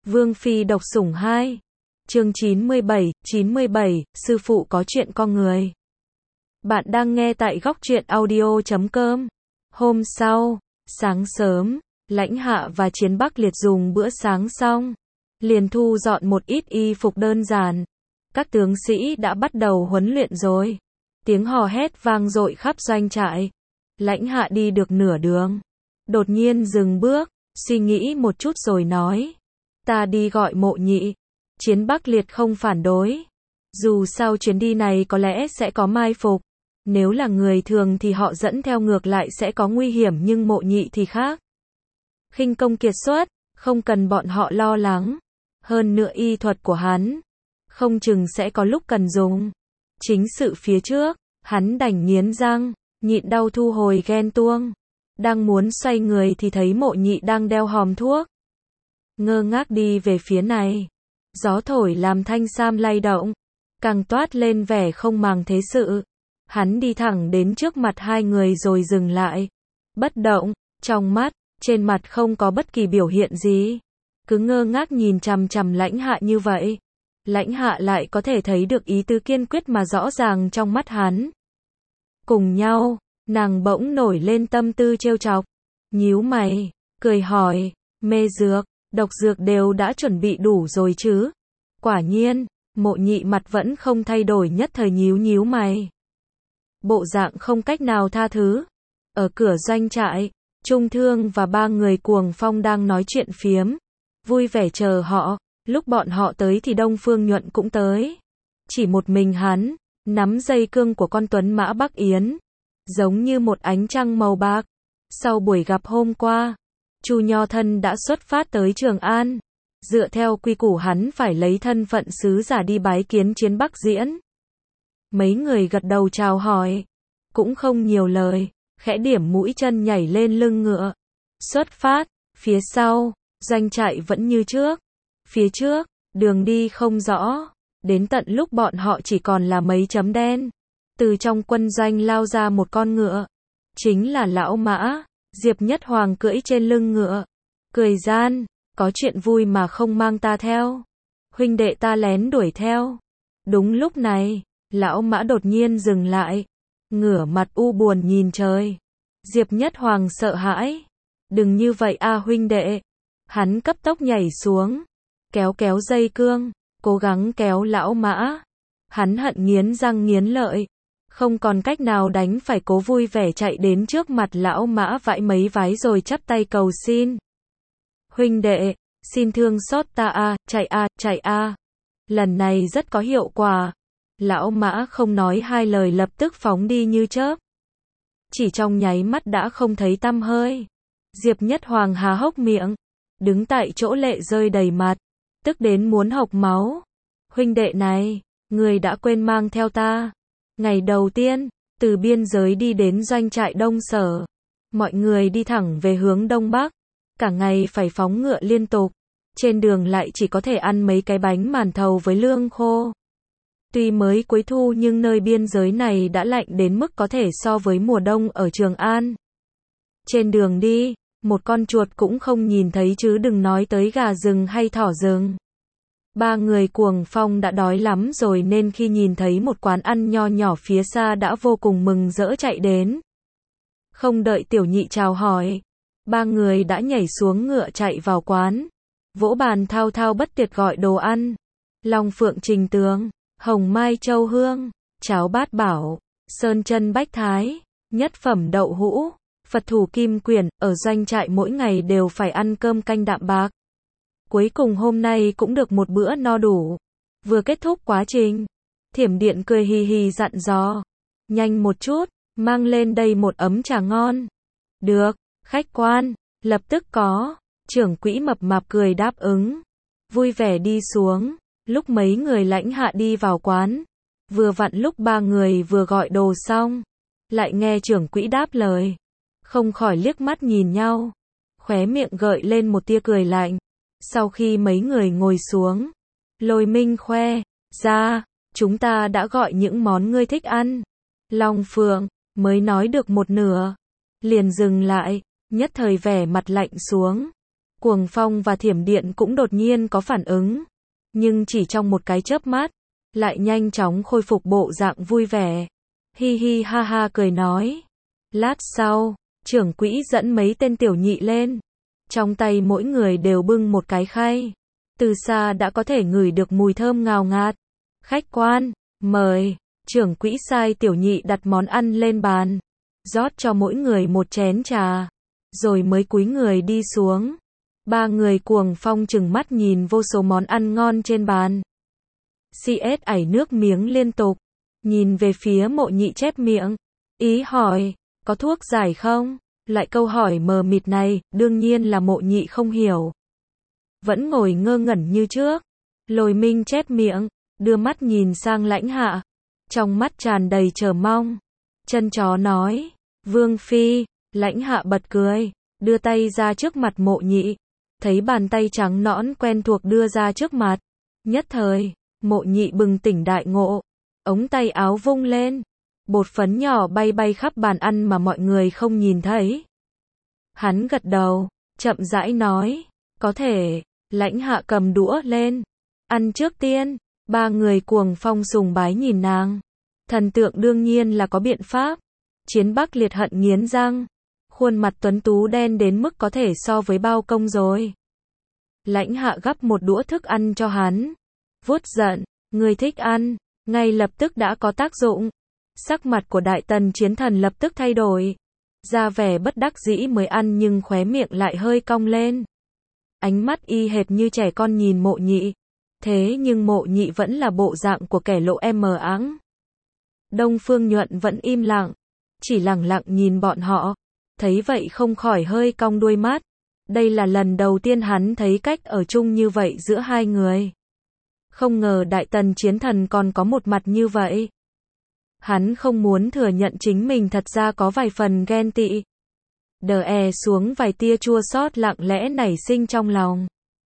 Vương Phi độc sủng 2. Chương 97, sư phụ có chuyện con người. Bạn đang nghe tại góc truyện audio.com. Hôm sau, sáng sớm, Lãnh Hạ và Chiến Bắc Liệt dùng bữa sáng xong, liền thu dọn một ít y phục đơn giản. Các tướng sĩ đã bắt đầu huấn luyện rồi. Tiếng hò hét vang dội khắp doanh trại. Lãnh Hạ đi được nửa đường, đột nhiên dừng bước, suy nghĩ một chút rồi nói: "Ta đi gọi Mộ Nhị." Chiến Bắc Liệt không phản đối. Dù sao chuyến đi này có lẽ sẽ có mai phục. Nếu là người thường thì họ dẫn theo ngược lại sẽ có nguy hiểm, nhưng Mộ Nhị thì khác. Khinh công kiệt xuất, không cần bọn họ lo lắng. Hơn nữa y thuật của hắn, không chừng sẽ có lúc cần dùng. Chính sự phía trước, hắn đành nghiến răng, nhịn đau thu hồi ghen tuông. Đang muốn xoay người thì thấy Mộ Nhị đang đeo hòm thuốc. Ngơ ngác đi về phía này. Gió thổi làm thanh sam lay động, càng toát lên vẻ không màng thế sự. Hắn đi thẳng đến trước mặt hai người rồi dừng lại. Bất động, trong mắt, trên mặt không có bất kỳ biểu hiện gì. Cứ ngơ ngác nhìn chằm chằm Lãnh Hạ như vậy. Lãnh Hạ lại có thể thấy được ý tứ kiên quyết mà rõ ràng trong mắt hắn. Cùng nhau, nàng bỗng nổi lên tâm tư trêu chọc. Nhíu mày, cười hỏi: "Mê dược, độc dược đều đã chuẩn bị đủ rồi chứ?" Quả nhiên, Mộ Nhị mặt vẫn không thay đổi, nhất thời nhíu mày. Bộ dạng không cách nào tha thứ. Ở cửa doanh trại, Trung Thương và ba người Cuồng Phong đang nói chuyện phiếm, vui vẻ chờ họ. Lúc bọn họ tới thì Đông Phương Nhuận cũng tới. Chỉ một mình hắn, nắm dây cương của con tuấn mã Bắc Yến, giống như một ánh trăng màu bạc. Sau buổi gặp hôm qua, Chu Nho Thân đã xuất phát tới Trường An. Dựa theo quy củ hắn phải lấy thân phận sứ giả đi bái kiến Chiến Bắc Diễn. Mấy người gật đầu chào hỏi, cũng không nhiều lời, khẽ điểm mũi chân nhảy lên lưng ngựa. Xuất phát, phía sau, doanh trại vẫn như trước. Phía trước, đường đi không rõ, đến tận lúc bọn họ chỉ còn là mấy chấm đen. Từ trong quân doanh lao ra một con ngựa, chính là lão Mã. Diệp Nhất Hoàng cưỡi trên lưng ngựa, cười gian: "Có chuyện vui mà không mang ta theo. Huynh đệ ta lén đuổi theo." Đúng lúc này, lão Mã đột nhiên dừng lại, ngửa mặt u buồn nhìn trời. Diệp Nhất Hoàng sợ hãi: "Đừng như vậy a huynh đệ." Hắn cấp tốc nhảy xuống, kéo dây cương, cố gắng kéo lão Mã. Hắn hận nghiến răng nghiến lợi, không còn cách nào đành phải cố vui vẻ chạy đến trước mặt lão Mã vãi mấy vái rồi chắp tay cầu xin: "Huynh đệ, xin thương xót ta a, chạy a." Lần này rất có hiệu quả. Lão Mã không nói hai lời lập tức phóng đi như chớp. Chỉ trong nháy mắt đã không thấy tăm hơi. Diệp Nhất Hoàng há hốc miệng, đứng tại chỗ lệ rơi đầy mặt, tức đến muốn hộc máu. "Huynh đệ này, người đã quên mang theo ta." Ngày đầu tiên, từ biên giới đi đến doanh trại Đông Sở, mọi người đi thẳng về hướng Đông Bắc. Cả ngày phải phóng ngựa liên tục, trên đường lại chỉ có thể ăn mấy cái bánh màn thầu với lương khô. Tuy mới cuối thu nhưng nơi biên giới này đã lạnh đến mức có thể so với mùa đông ở Trường An. Trên đường đi, một con chuột cũng không nhìn thấy chứ đừng nói tới gà rừng hay thỏ rừng. Ba người Cuồng Phong đã đói lắm rồi nên khi nhìn thấy một quán ăn nho nhỏ phía xa đã vô cùng mừng rỡ chạy đến. Không đợi Tiểu Nhị chào hỏi, ba người đã nhảy xuống ngựa chạy vào quán, vỗ bàn thao thao bất tuyệt gọi đồ ăn: Long Phượng Trình Tường, Hồng Mai Châu Hương, cháo bát bảo, sơn chân bách thái, nhất phẩm đậu hũ, Phật thủ kim quyển. Ở doanh trại mỗi ngày đều phải ăn cơm canh đạm bạc. Cuối cùng hôm nay cũng được một bữa no đủ. Vừa kết thúc quá trình, Thiểm Điện cười hì hì dặn dò: "Nhanh một chút, mang lên đây một ấm trà ngon." "Được, khách quan." Lập tức có. Trưởng quỹ mập mạp cười đáp ứng, vui vẻ đi xuống. Lúc mấy người Lãnh Hạ đi vào quán, vừa vặn lúc ba người vừa gọi đồ xong, lại nghe trưởng quỹ đáp lời, không khỏi liếc mắt nhìn nhau, khóe miệng gợi lên một tia cười lạnh. Sau khi mấy người ngồi xuống, Lôi Minh khoe ra: "Chúng ta đã gọi những món ngươi thích ăn." Long Phượng mới nói được một nửa, liền dừng lại, nhất thời vẻ mặt lạnh xuống. Cuồng Phong và Thiểm Điện cũng đột nhiên có phản ứng, nhưng chỉ trong một cái chớp mắt, lại nhanh chóng khôi phục bộ dạng vui vẻ. Hi hi ha ha cười nói. Lát sau, trưởng quỹ dẫn mấy tên tiểu nhị lên. Trong tay mỗi người đều bưng một cái khay. Từ xa đã có thể ngửi được mùi thơm ngào ngạt. Khách quan, mời. Trưởng quỹ sai tiểu nhị đặt món ăn lên bàn. Rót cho mỗi người một chén trà. Rồi mới cúi người đi xuống. Ba người Cuồng Phong trừng mắt nhìn vô số món ăn ngon trên bàn. CS ảy nước miếng liên tục. Nhìn về phía Mộ Nhị chép miệng. Ý hỏi, có thuốc giải không? Lại câu hỏi mờ mịt này, đương nhiên là Mộ Nhị không hiểu. Vẫn ngồi ngơ ngẩn như trước. Lôi Minh chép miệng, đưa mắt nhìn sang Lãnh Hạ. Trong mắt tràn đầy chờ mong. Chân chó nói, Vương Phi. Lãnh Hạ bật cười, đưa tay ra trước mặt Mộ Nhị. Thấy bàn tay trắng nõn quen thuộc đưa ra trước mặt. Nhất thời, Mộ Nhị bừng tỉnh đại ngộ. Ống tay áo vung lên. Bột phấn nhỏ bay bay khắp bàn ăn mà mọi người không nhìn thấy. Hắn gật đầu, chậm rãi nói, có thể. Lãnh Hạ cầm đũa lên. Ăn trước tiên. Ba người Cuồng Phong sùng bái nhìn nàng. Thần tượng đương nhiên là có biện pháp. Chiến Bắc Liệt hận nghiến răng. Khuôn mặt tuấn tú đen đến mức có thể so với bao công rồi. Lãnh Hạ gắp một đũa thức ăn cho hắn. Vuốt giận, người thích ăn, ngay lập tức đã có tác dụng. Sắc mặt của Đại Tần Chiến Thần lập tức thay đổi. Ra vẻ bất đắc dĩ mới ăn nhưng khóe miệng lại hơi cong lên. Ánh mắt y hệt như trẻ con nhìn Mộ Nhị. Thế nhưng Mộ Nhị vẫn là bộ dạng của kẻ lộ mờ áng. Đông Phương Nhuận vẫn im lặng. Chỉ lẳng lặng nhìn bọn họ. Thấy vậy không khỏi hơi cong đuôi mắt. Đây là lần đầu tiên hắn thấy cách ở chung như vậy giữa hai người. Không ngờ Đại Tần Chiến Thần còn có một mặt như vậy. Hắn không muốn thừa nhận chính mình thật ra có vài phần ghen tị. Đè xuống vài tia chua xót lặng lẽ nảy sinh trong lòng.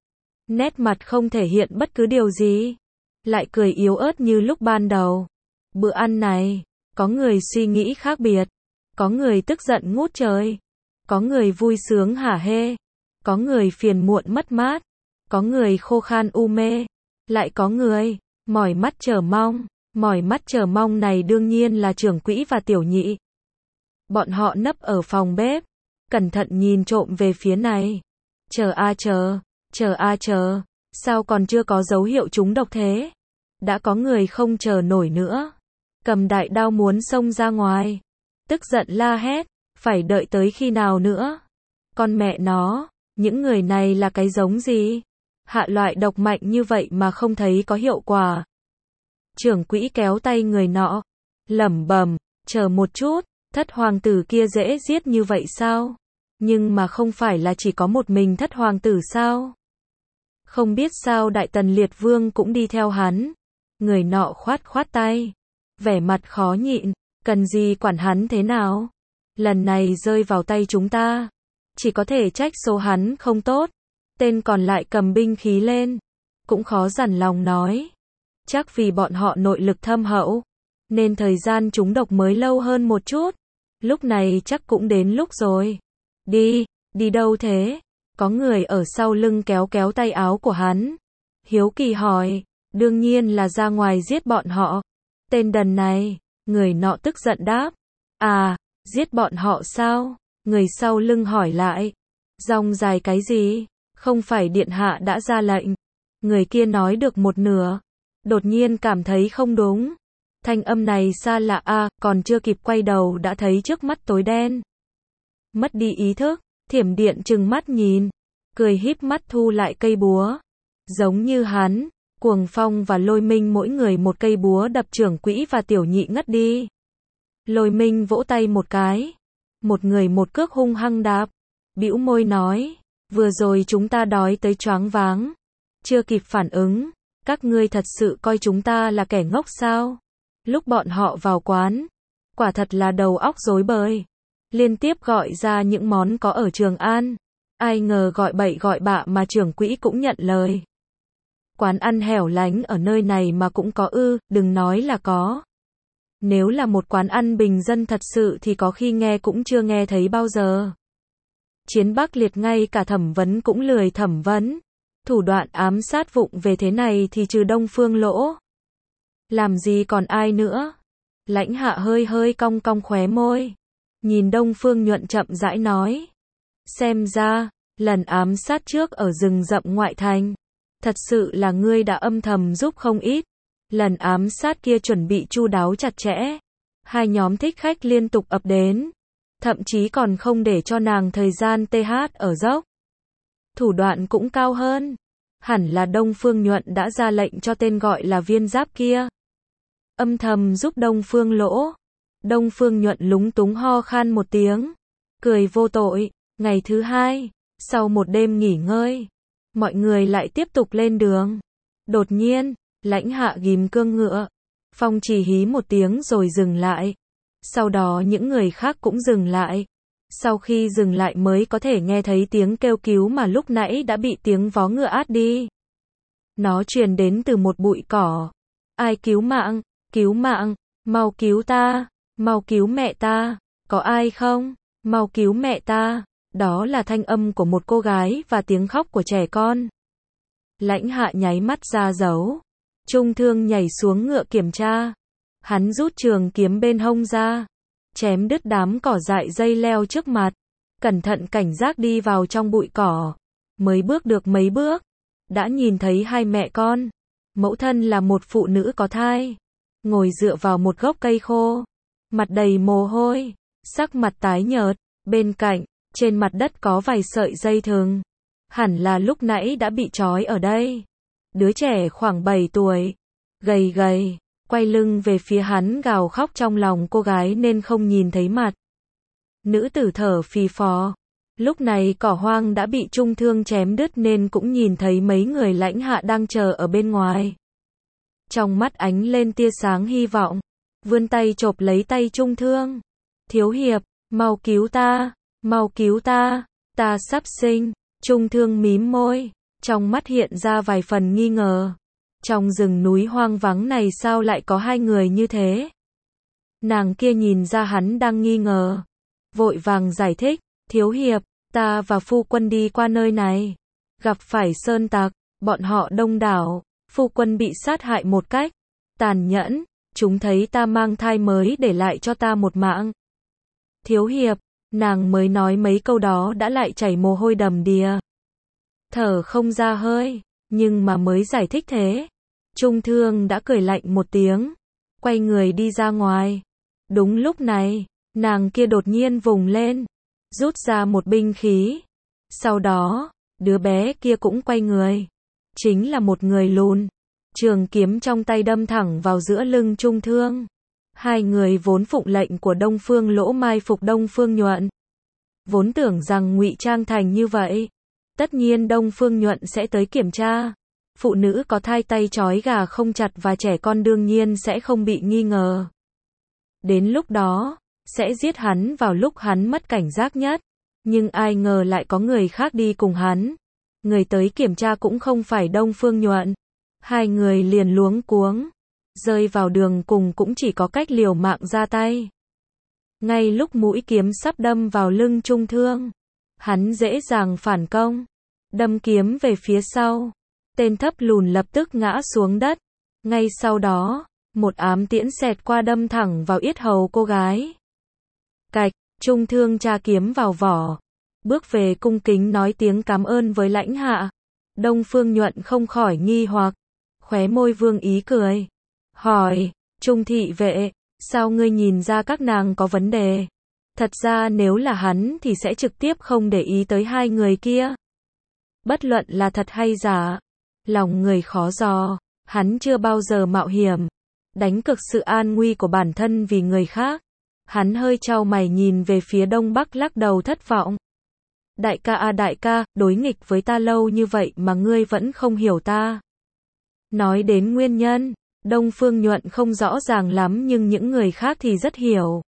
Nét mặt không thể hiện bất cứ điều gì. Lại cười yếu ớt như lúc ban đầu. Bữa ăn này, có người suy nghĩ khác biệt. Có người tức giận ngút trời. Có người vui sướng hả hê. Có người phiền muộn mất mát. Có người khô khan u mê. Lại có người mỏi mắt chờ mong. Mỏi mắt chờ mong này đương nhiên là trưởng quỹ và tiểu nhị. Bọn họ nấp ở phòng bếp. Cẩn thận nhìn trộm về phía này. Chờ a chờ. Chờ a chờ. Sao còn chưa có dấu hiệu trúng độc thế? Đã có người không chờ nổi nữa. Cầm đại đao muốn xông ra ngoài. Tức giận la hét. Phải đợi tới khi nào nữa? Con mẹ nó. Những người này là cái giống gì? Hạ loại độc mạnh như vậy mà không thấy có hiệu quả. Trưởng quỹ kéo tay người nọ. Lẩm bẩm, chờ một chút, thất hoàng tử kia dễ giết như vậy sao? Nhưng mà không phải là chỉ có một mình thất hoàng tử sao? Không biết sao Đại Tần Liệt Vương cũng đi theo hắn. Người nọ khoát khoát tay. Vẻ mặt khó nhịn, cần gì quản hắn thế nào? Lần này rơi vào tay chúng ta. Chỉ có thể trách số hắn không tốt. Tên còn lại cầm binh khí lên. Cũng khó dằn lòng nói. Chắc vì bọn họ nội lực thâm hậu. Nên thời gian trúng độc mới lâu hơn một chút. Lúc này chắc cũng đến lúc rồi. Đi đâu thế? Có người ở sau lưng kéo kéo tay áo của hắn. Hiếu kỳ hỏi. Đương nhiên là ra ngoài giết bọn họ. Tên đần này. Người nọ tức giận đáp. À, giết bọn họ sao? Người sau lưng hỏi lại. Rong dài cái gì? Không phải điện hạ đã ra lệnh. Người kia nói được một nửa. Đột nhiên cảm thấy không đúng. Thanh âm này xa lạ còn chưa kịp quay đầu đã thấy trước mắt tối đen. Mất đi ý thức, Thiểm Điện trừng mắt nhìn. Cười híp mắt thu lại cây búa. Giống như hắn, Cuồng Phong và Lôi Minh mỗi người một cây búa đập trưởng quỹ và tiểu nhị ngất đi. Lôi Minh vỗ tay một cái. Một người một cước hung hăng đạp. Bĩu môi nói. Vừa rồi chúng ta đói tới choáng váng. Chưa kịp phản ứng. Các ngươi thật sự coi chúng ta là kẻ ngốc sao? Lúc bọn họ vào quán. Quả thật là đầu óc rối bời. Liên tiếp gọi ra những món có ở Trường An. Ai ngờ gọi bậy gọi bạ mà trưởng quỹ cũng nhận lời. Quán ăn hẻo lánh ở nơi này mà cũng có đừng nói là có. Nếu là một quán ăn bình dân thật sự thì có khi nghe cũng chưa nghe thấy bao giờ. Chiến Bắc Liệt ngay cả thẩm vấn cũng lười thẩm vấn. Thủ đoạn ám sát vụng về thế này thì trừ Đông Phương Lỗ. Làm gì còn ai nữa? Lãnh Hạ hơi hơi cong cong khóe môi. Nhìn Đông Phương Nhuận chậm rãi nói. Xem ra, lần ám sát trước ở rừng rậm ngoại thành. Thật sự là ngươi đã âm thầm giúp không ít. Lần ám sát kia chuẩn bị chu đáo chặt chẽ. Hai nhóm thích khách liên tục ập đến. Thậm chí còn không để cho nàng thời gian TH ở dốc. Thủ đoạn cũng cao hơn. Hẳn là Đông Phương Nhuận đã ra lệnh cho tên gọi là Viên Giáp kia. Âm thầm giúp Đông Phương Lỗ. Đông Phương Nhuận lúng túng ho khan một tiếng. Cười vô tội. Ngày thứ hai, sau một đêm nghỉ ngơi, mọi người lại tiếp tục lên đường. Đột nhiên, Lãnh Hạ ghim cương ngựa. Phong chỉ hí một tiếng rồi dừng lại. Sau đó những người khác cũng dừng lại. Sau khi dừng lại mới có thể nghe thấy tiếng kêu cứu mà lúc nãy đã bị tiếng vó ngựa át đi. Nó truyền đến từ một bụi cỏ. Ai cứu mạng, mau cứu ta, mau cứu mẹ ta, có ai không, mau cứu mẹ ta. Đó là thanh âm của một cô gái và tiếng khóc của trẻ con. Lãnh Hạ nháy mắt ra dấu. Trung Thương nhảy xuống ngựa kiểm tra. Hắn rút trường kiếm bên hông ra, chém đứt đám cỏ dại dây leo trước mặt. Cẩn thận cảnh giác đi vào trong bụi cỏ. Mới bước được mấy bước, đã nhìn thấy hai mẹ con. Mẫu thân là một phụ nữ có thai, ngồi dựa vào một gốc cây khô, mặt đầy mồ hôi, sắc mặt tái nhợt. Bên cạnh, trên mặt đất có vài sợi dây thừng. Hẳn là lúc nãy đã bị trói ở đây. Đứa trẻ khoảng 7 tuổi, gầy gầy, quay lưng về phía hắn gào khóc trong lòng cô gái nên không nhìn thấy mặt. Nữ tử thở phì phò. Lúc này cỏ hoang đã bị Trung Thương chém đứt nên cũng nhìn thấy mấy người Lãnh Hạ đang chờ ở bên ngoài. Trong mắt ánh lên tia sáng hy vọng, vươn tay chộp lấy tay Trung Thương. Thiếu hiệp, mau cứu ta, ta sắp sinh. Trung Thương mím môi, trong mắt hiện ra vài phần nghi ngờ. Trong rừng núi hoang vắng này sao lại có hai người như thế? Nàng kia nhìn ra hắn đang nghi ngờ, vội vàng giải thích, thiếu hiệp, ta và phu quân đi qua nơi này, gặp phải sơn tặc, bọn họ đông đảo, phu quân bị sát hại một cách tàn nhẫn, chúng thấy ta mang thai mới để lại cho ta một mạng. Thiếu hiệp, nàng mới nói mấy câu đó đã lại chảy mồ hôi đầm đìa. Thở không ra hơi, nhưng mà mới giải thích thế. Trung Thương đã cười lạnh một tiếng, quay người đi ra ngoài. Đúng lúc này, nàng kia đột nhiên vùng lên, rút ra một binh khí. Sau đó, đứa bé kia cũng quay người. Chính là một người lùn. Trường kiếm trong tay đâm thẳng vào giữa lưng Trung Thương. Hai người vốn phụng lệnh của Đông Phương Lỗ mai phục Đông Phương Nhuận. Vốn tưởng rằng ngụy trang thành như vậy, tất nhiên Đông Phương Nhuận sẽ tới kiểm tra. Phụ nữ có thai tay trói gà không chặt và trẻ con đương nhiên sẽ không bị nghi ngờ. Đến lúc đó, sẽ giết hắn vào lúc hắn mất cảnh giác nhất. Nhưng ai ngờ lại có người khác đi cùng hắn. Người tới kiểm tra cũng không phải Đông Phương Nhuận. Hai người liền luống cuống. Rơi vào đường cùng cũng chỉ có cách liều mạng ra tay. Ngay lúc mũi kiếm sắp đâm vào lưng Trung Thương, hắn dễ dàng phản công. Đâm kiếm về phía sau. Tên thấp lùn lập tức ngã xuống đất. Ngay sau đó, một ám tiễn xẹt qua đâm thẳng vào yết hầu cô gái. Cạch, Trung Thương tra kiếm vào vỏ. Bước về cung kính nói tiếng cảm ơn với Lãnh Hạ. Đông Phương Nhuận không khỏi nghi hoặc. Khóe môi vương ý cười. Hỏi, Trung thị vệ, sao ngươi nhìn ra các nàng có vấn đề? Thật ra nếu là hắn thì sẽ trực tiếp không để ý tới hai người kia. Bất luận là thật hay giả, lòng người khó dò, hắn chưa bao giờ mạo hiểm, đánh cược sự an nguy của bản thân vì người khác. Hắn hơi chau mày nhìn về phía Đông Bắc lắc đầu thất vọng. Đại ca à đại ca, đối nghịch với ta lâu như vậy mà ngươi vẫn không hiểu ta. Nói đến nguyên nhân, Đông Phương Nhuận không rõ ràng lắm nhưng những người khác thì rất hiểu.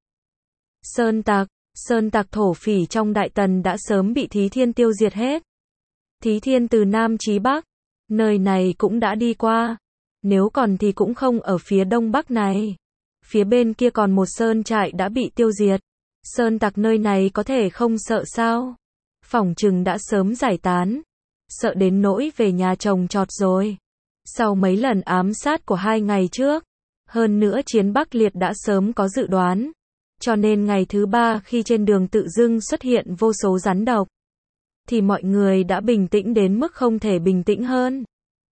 Sơn tặc thổ phỉ trong Đại Tần đã sớm bị Thí Thiên tiêu diệt hết. Thí Thiên từ Nam chí Bắc, nơi này cũng đã đi qua. Nếu còn thì cũng không ở phía Đông Bắc này. Phía bên kia còn một sơn trại đã bị tiêu diệt. Sơn tặc nơi này có thể không sợ sao? phỏng chừng đã sớm giải tán, sợ đến nỗi về nhà trồng trọt rồi. Sau mấy lần ám sát của 2 ngày trước, hơn nữa Chiến Bắc Liệt đã sớm có dự đoán, cho nên ngày thứ 3 khi trên đường tự dưng xuất hiện vô số rắn độc, thì mọi người đã bình tĩnh đến mức không thể bình tĩnh hơn.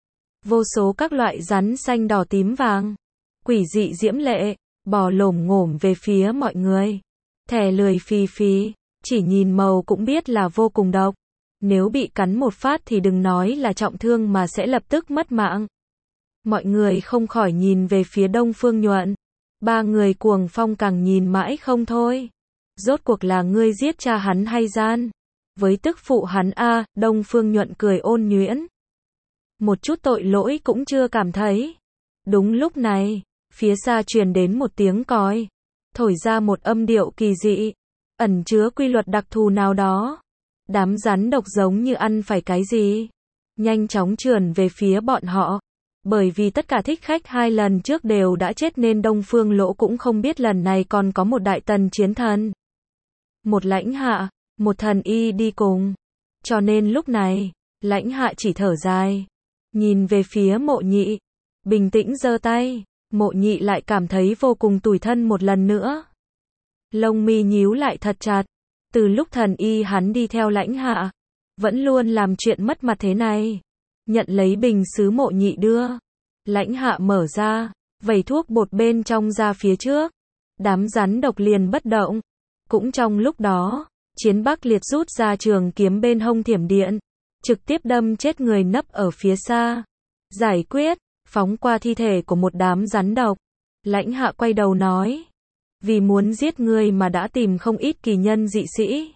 Vô số các loại rắn xanh đỏ tím vàng, quỷ dị diễm lệ, bò lổm ngổm về phía mọi người. Thè lười phì phì, chỉ nhìn màu cũng biết là vô cùng độc. Nếu bị cắn một phát thì đừng nói là trọng thương mà sẽ lập tức mất mạng. Mọi người không khỏi nhìn về phía Đông Phương Nhuận. 3 người Cuồng Phong càng nhìn mãi không thôi. Rốt cuộc là ngươi giết cha hắn hay gian? Với tức phụ hắn a, Đông Phương Nhuận cười ôn nhuyễn. Một chút tội lỗi cũng chưa cảm thấy. Đúng lúc này, phía xa truyền đến một tiếng còi, thổi ra một âm điệu kỳ dị, ẩn chứa quy luật đặc thù nào đó. Đám rắn độc giống như ăn phải cái gì, nhanh chóng trườn về phía bọn họ. Bởi vì tất cả thích khách 2 lần trước đều đã chết nên Đông Phương Lỗ cũng không biết lần này còn có một đại tần chiến thần, một lãnh hạ, một thần y đi cùng. Cho nên lúc này, lãnh hạ chỉ thở dài, nhìn về phía Mộ Nhị, bình tĩnh giơ tay. Mộ Nhị lại cảm thấy vô cùng tủi thân một lần nữa. Lông mi nhíu lại thật chặt. Từ lúc thần y hắn đi theo lãnh hạ, vẫn luôn làm chuyện mất mặt thế này. Nhận lấy bình sứ Mộ Nhị đưa. Lãnh hạ mở ra, vẩy thuốc bột bên trong ra phía trước. Đám rắn độc liền bất động. Cũng trong lúc đó, Chiến Bắc Liệt rút ra trường kiếm bên hông thiểm điện, trực tiếp đâm chết người nấp ở phía xa. Giải quyết, phóng qua thi thể của một đám rắn độc. Lãnh hạ quay đầu nói, vì muốn giết ngươi mà đã tìm không ít kỳ nhân dị sĩ.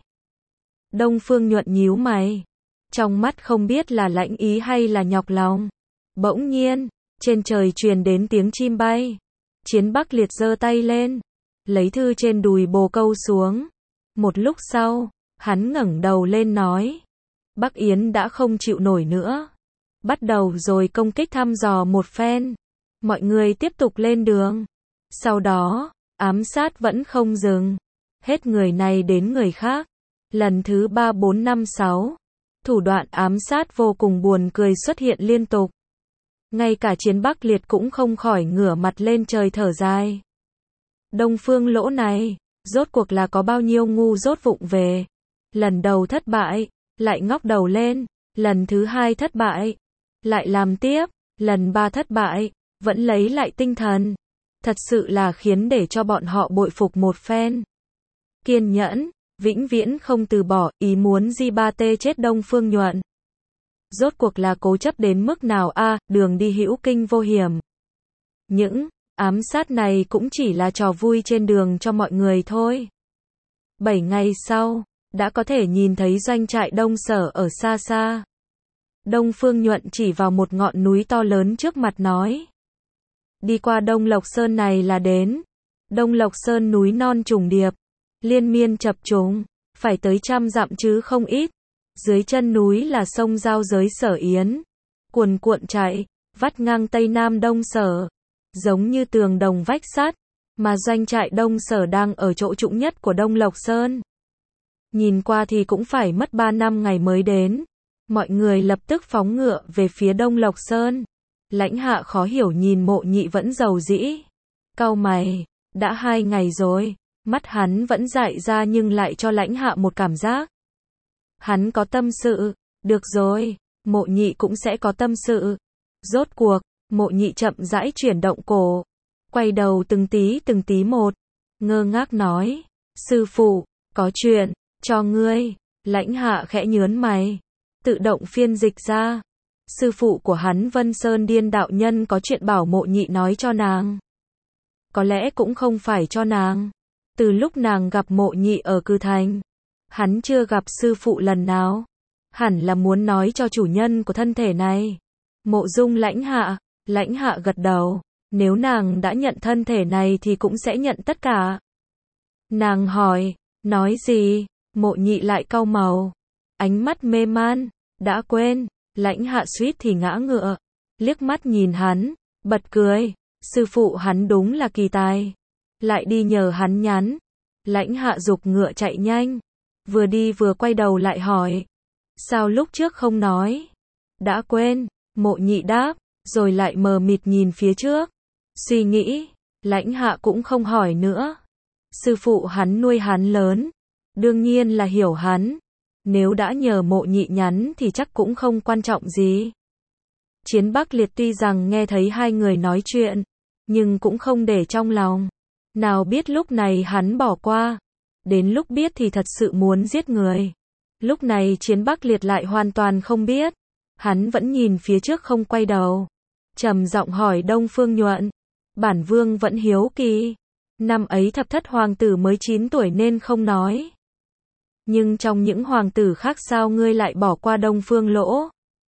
Đông Phương Nhuận nhíu mày, trong mắt không biết là lãnh ý hay là nhọc lòng. Bỗng nhiên, trên trời truyền đến tiếng chim bay. Chiến Bắc Liệt giơ tay lên, lấy thư trên đùi bồ câu xuống. Một lúc sau, hắn ngẩng đầu lên nói, Bắc Yến đã không chịu nổi nữa. Bắt đầu rồi công kích thăm dò một phen. Mọi người tiếp tục lên đường. Sau đó, ám sát vẫn không dừng. Hết người này đến người khác. Lần thứ 3, 4, 5, 6. Thủ đoạn ám sát vô cùng buồn cười xuất hiện liên tục. Ngay cả Chiến Bắc Liệt cũng không khỏi ngửa mặt lên trời thở dài. Đông Phương Lỗ này, rốt cuộc là có bao nhiêu ngu dốt vụng về. Lần đầu thất bại, lại ngóc đầu lên. Lần thứ 2 thất bại, lại làm tiếp. Lần 3 thất bại, vẫn lấy lại tinh thần. Thật sự là khiến để cho bọn họ bội phục một phen. Kiên nhẫn, vĩnh viễn không từ bỏ ý muốn Di3T chết Đông Phương Nhuận. Rốt cuộc là cố chấp đến mức nào a, đường đi hữu kinh vô hiểm. Những ám sát này cũng chỉ là trò vui trên đường cho mọi người thôi. 7 ngày sau, đã có thể nhìn thấy doanh trại Đông Sở ở xa xa. Đông Phương Nhuận chỉ vào một ngọn núi to lớn trước mặt nói. Đi qua Đông Lộc Sơn này là đến. Đông Lộc Sơn núi non trùng điệp, liên miên chập trùng, phải tới 100 dặm chứ không ít. Dưới chân núi là sông giao giới Sở Yến, cuồn cuộn chảy, vắt ngang Tây Nam Đông Sở, giống như tường đồng vách sắt, mà doanh trại Đông Sở đang ở chỗ trũng nhất của Đông Lộc Sơn. Nhìn qua thì cũng phải mất 3 năm ngày mới đến. Mọi người lập tức phóng ngựa về phía Đông Lộc Sơn. Lãnh hạ khó hiểu nhìn Mộ Nhị vẫn rầu rĩ. Cau mày, đã 2 ngày rồi, mắt hắn vẫn dại ra nhưng lại cho lãnh hạ một cảm giác. Hắn có tâm sự, được rồi, Mộ Nhị cũng sẽ có tâm sự. Rốt cuộc, Mộ Nhị chậm rãi chuyển động cổ, quay đầu từng tí một, ngơ ngác nói, sư phụ, có chuyện, cho ngươi. Lãnh hạ khẽ nhớn mày, tự động phiên dịch ra. Sư phụ của hắn Vân Sơn Điên đạo nhân có chuyện bảo Mộ Nhị nói cho nàng. Có lẽ cũng không phải cho nàng. Từ lúc nàng gặp Mộ Nhị ở Cư Thành, hắn chưa gặp sư phụ lần nào. Hẳn là muốn nói cho chủ nhân của thân thể này. Mộ Dung lãnh hạ gật đầu. Nếu nàng đã nhận thân thể này thì cũng sẽ nhận tất cả. Nàng hỏi, nói gì? Mộ Nhị lại cau màu, ánh mắt mê man, đã quên. Lãnh hạ suýt thì ngã ngựa, liếc mắt nhìn hắn, bật cười, sư phụ hắn đúng là kỳ tài, lại đi nhờ hắn nhắn. Lãnh hạ giục ngựa chạy nhanh, vừa đi vừa quay đầu lại hỏi. Sao lúc trước không nói? Đã quên, Mộ Nhị đáp, rồi lại mờ mịt nhìn phía trước. Suy nghĩ, Lãnh Hạ cũng không hỏi nữa. Sư phụ hắn nuôi hắn lớn, đương nhiên là hiểu hắn. Nếu đã nhờ Mộ Nhị nhắn thì chắc cũng không quan trọng gì. Chiến Bắc Liệt tuy rằng nghe thấy hai người nói chuyện, nhưng cũng không để trong lòng. Nào biết lúc này hắn bỏ qua. Đến lúc biết thì thật sự muốn giết người. Lúc này Chiến Bắc Liệt lại hoàn toàn không biết. Hắn vẫn nhìn phía trước không quay đầu. Trầm giọng hỏi Đông Phương Nhuận. Bản vương vẫn hiếu kỳ. Năm ấy thập thất hoàng tử mới 9 tuổi nên không nói. Nhưng trong những hoàng tử khác sao ngươi lại bỏ qua Đông Phương Lỗ?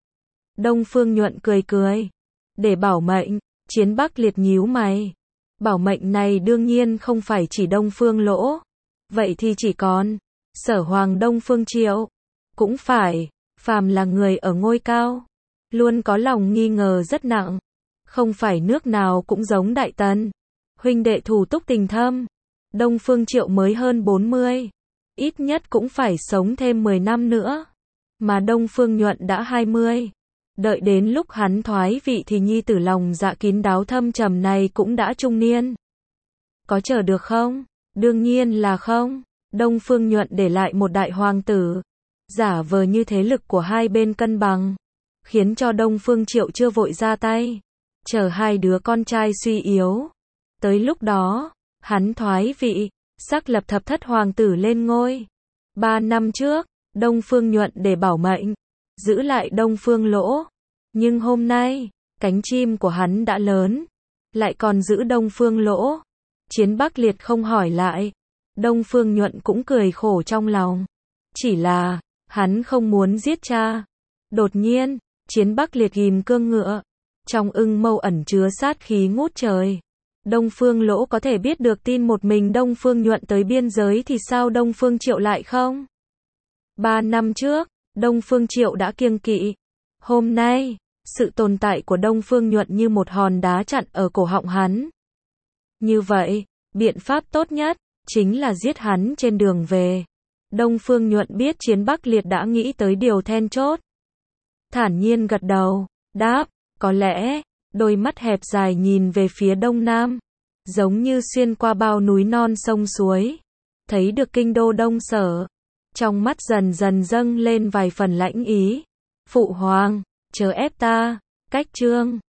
Đông Phương Nhuận cười cười. Để bảo mệnh. Chiến Bắc Liệt nhíu mày. Bảo mệnh này đương nhiên không phải chỉ Đông Phương Lỗ. Vậy thì chỉ còn Sở Hoàng Đông Phương Triệu. Cũng phải, phàm là người ở ngôi cao, luôn có lòng nghi ngờ rất nặng. Không phải nước nào cũng giống Đại Tần. Huynh đệ thù túc tình thâm. Đông Phương Triệu mới hơn 40. Ít nhất cũng phải sống thêm 10 năm nữa. Mà Đông Phương Nhuận đã 20. Đợi đến lúc hắn thoái vị thì nhi tử lòng dạ kín đáo thâm trầm này cũng đã trung niên. Có chờ được không? Đương nhiên là không. Đông Phương Nhuận để lại một đại hoàng tử. Giả vờ như thế lực của hai bên cân bằng. Khiến cho Đông Phương Triệu chưa vội ra tay. Chờ hai đứa con trai suy yếu. Tới lúc đó, hắn thoái vị, xác lập thập thất hoàng tử lên ngôi. 3 năm trước, Đông Phương Nhuận để bảo mệnh, giữ lại Đông Phương Lỗ. Nhưng hôm nay, cánh chim của hắn đã lớn, lại còn giữ Đông Phương Lỗ. Chiến Bắc Liệt không hỏi lại. Đông Phương Nhuận cũng cười khổ trong lòng. Chỉ là, hắn không muốn giết cha. Đột nhiên, Chiến Bắc Liệt ghim cương ngựa. Trong ưng mâu ẩn chứa sát khí ngút trời. Đông Phương Lỗ có thể biết được tin một mình Đông Phương Nhuận tới biên giới thì sao Đông Phương Triệu lại không? 3 năm trước, Đông Phương Triệu đã kiêng kỵ. Hôm nay, sự tồn tại của Đông Phương Nhuận như một hòn đá chặn ở cổ họng hắn. Như vậy, biện pháp tốt nhất chính là giết hắn trên đường về. Đông Phương Nhuận biết Chiến Bắc Liệt đã nghĩ tới điều then chốt. Thản nhiên gật đầu, đáp, có lẽ. Đôi mắt hẹp dài nhìn về phía đông nam, giống như xuyên qua bao núi non sông suối, thấy được kinh đô Đông Sở. Trong mắt dần dần dâng lên vài phần lãnh ý. Phụ hoàng, chớ ép ta. Cách chương